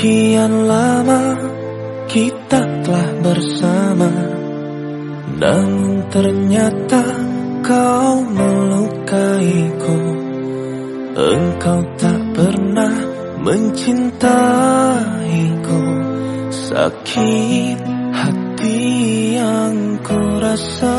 Sekian lama kita telah bersama, namun ternyata kau melukaiku. Engkau tak pernah mencintaiku. Sakit hati yang ku rasa.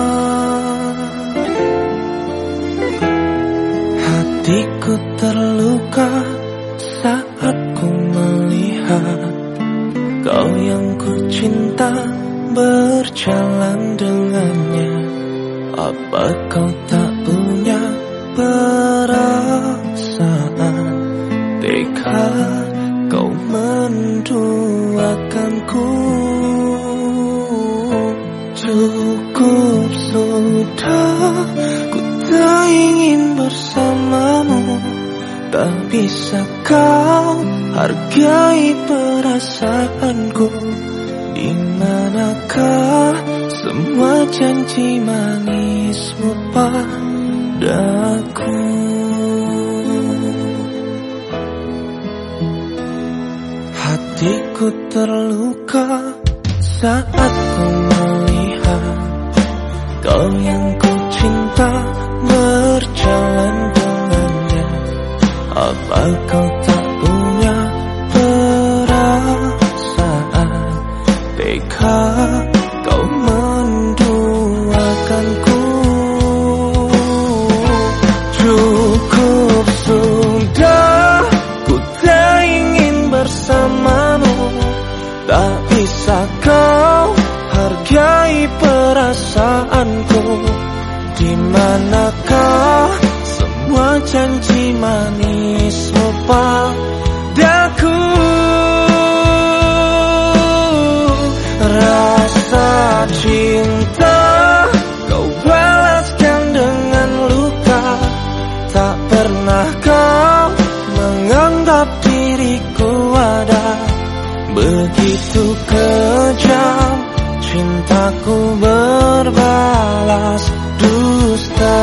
Hatiku terluka saat ku melihat kau yang ku cinta berjalan dengannya. Apa kau tak punya perasaan? Tega kau menduakanku. Cukup sudah, ku tak ingin bersamamu. Tak bisa kau hargai perasaanku. Di manakah semua janji manismu padaku? Hatiku terluka saat ku melihat kau yang ku cinta berjalan dengannya. Apa kau tak punya perasaan? Tega kau menduakanku. Cukup sudah, ku tak ingin bersamamu. Tak bisa kau hargai perasaanku. Di manakah semua janji manismu padaku? Rasa cinta kau balaskan dengan luka. Tak pernah kau menganggap diriku ada. Begitu kejam cintaku berbalas dusta.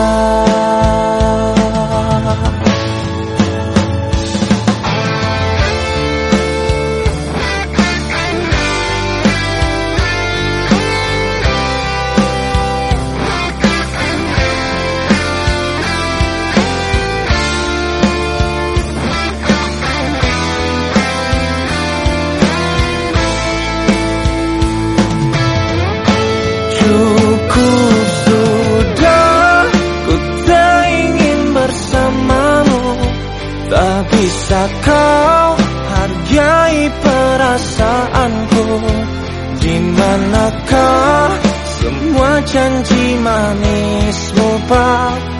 Cukup sudah, ku tak ingin bersamamu. Tak bisa kau hargai perasaanku. Di manakah semua janji manismu padaku?